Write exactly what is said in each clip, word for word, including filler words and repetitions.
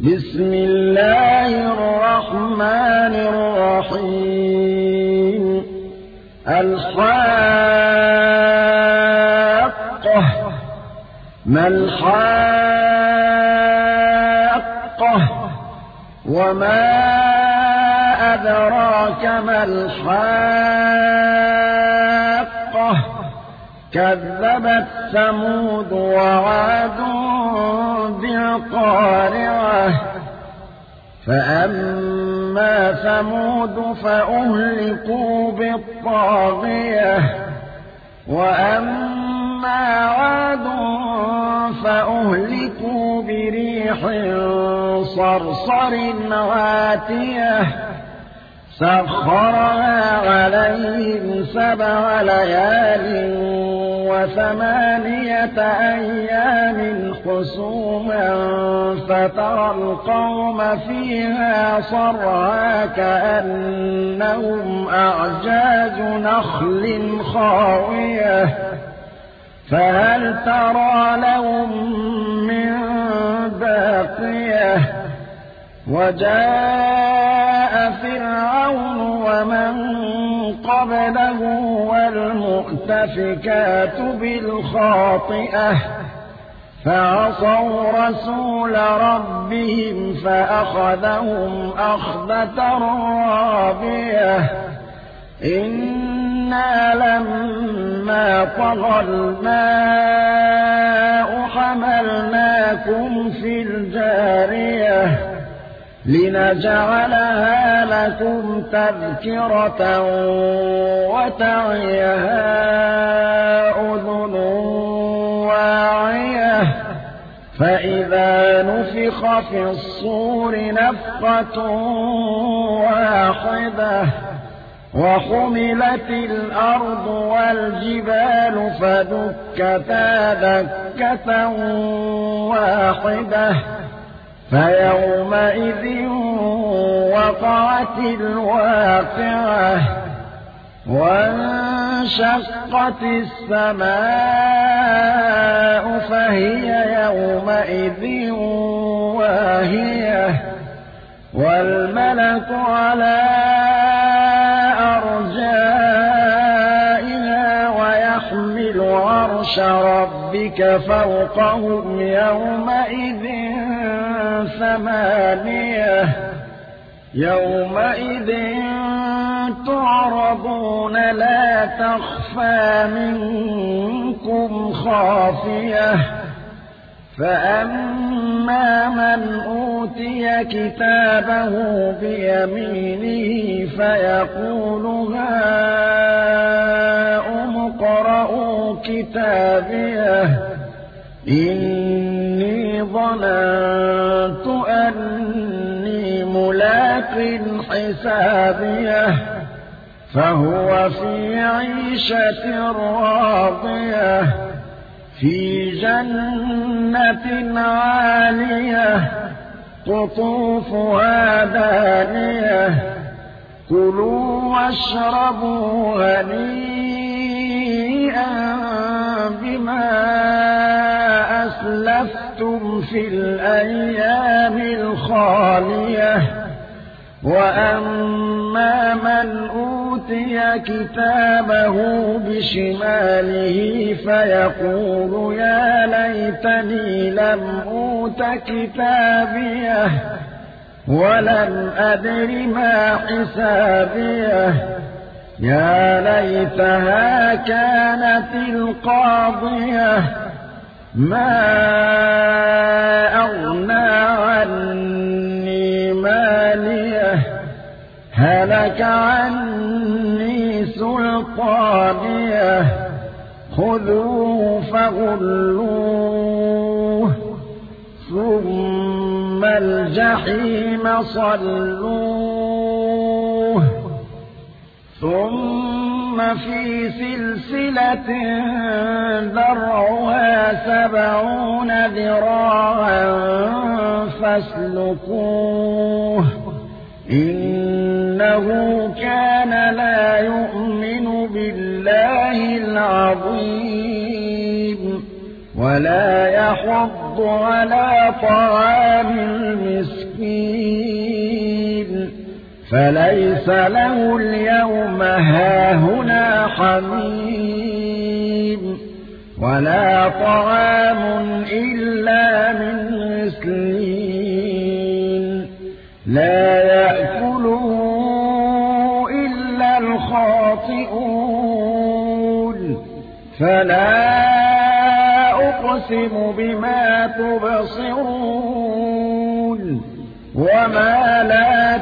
بسم الله الرحمن الرحيم الحاقة ما الحاقة وما أدراك ما الحاقة كذبت ثمود وعاد بالقارعة فأما ثمود فأهلكوا بالطاغية وأما عاد فأهلكوا بريح صرصر عاتية سخرها عليهم سبع ليال وثمانية أيام حسوما فترى القوم فيها صرعى كأنهم أعجاز نخل خاوية فهل ترى لهم من باقية وجاء فرعون ومن قبله والمؤتفكات بالخاطئة فعصوا رسول ربهم فأخذهم أخذة رابية إنا لما طغى الماء حملناكم في الجارية لنجعلها لكم تذكرة وتعيها أذن واعية فإذا نفخ في الصور نفخة واحدة وحملت الأرض والجبال فدكتا دكة واحدة فيومئذ وقعت الواقعة وانشقت السماء فهي يومئذ واهية والملك على أرجائها ويحمل عرش ربك فوقهم يومئذ ثمانية يومئذ تعرضون لا تخفى منكم خافية فأما من أوتي كتابه بيمينه فيقول هاؤم اقرءوا كتابيه إني ظننت أني ملاق حسابيه فهو في عيشة راضية في جنة عالية قطوفها دانية كلوا واشربوا هنيئا بما أسلفتم في الأيام الخالية وأما من أوتي كتابه بشماله فيقول يا ليتني لم أوت كتابيه ولم أدر ما حسابيه يا ليتها كانت القاضية ما أغنى عني ماليه هلك عني سلطانيه خذوه فغلوه ثم الجحيم صلوه ثم في سلسلة ذرعها سبعون ذراعا فاسلكوه إنه كان لا يؤمن بالله العظيم ولا يحض على طعام المسكين فليس له اليوم هاهنا حميم ولا طعام إلا من غسلين لا يأكله إلا الخاطئون فلا أقسم بما تبصرون وما لا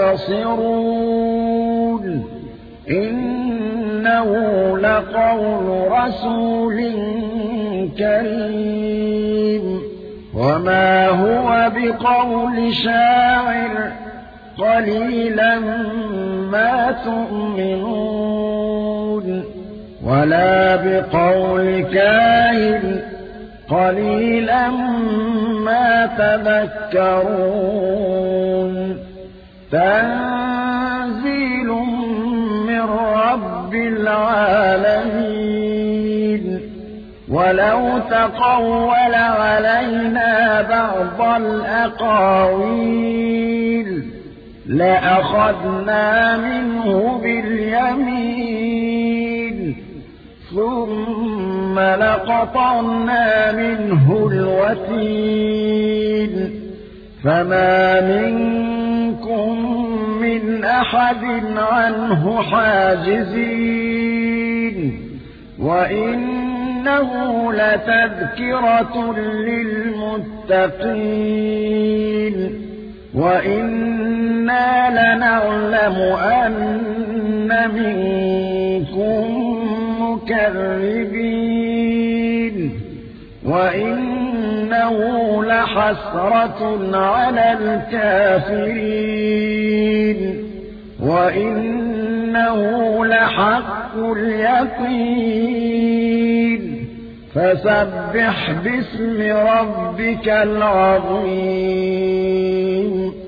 تبصرون إنه لقول رسول كريم وما هو بقول شاعر قليلا ما تؤمنون ولا بقول كاهن قليلا ما تذكرون تنزيل من رب العالمين ولو تقول علينا بعض الأقاويل لأخذنا منه باليمين ثم لقطعنا منه الوتين فما منكم من أحد عنه حاجزين وإنه لتذكرة للمتقين وإنا لنعلم أن منكم مكذبين وإنه لحسرة على الكافرين وإنه لحق اليقين فسبح باسم ربك العظيم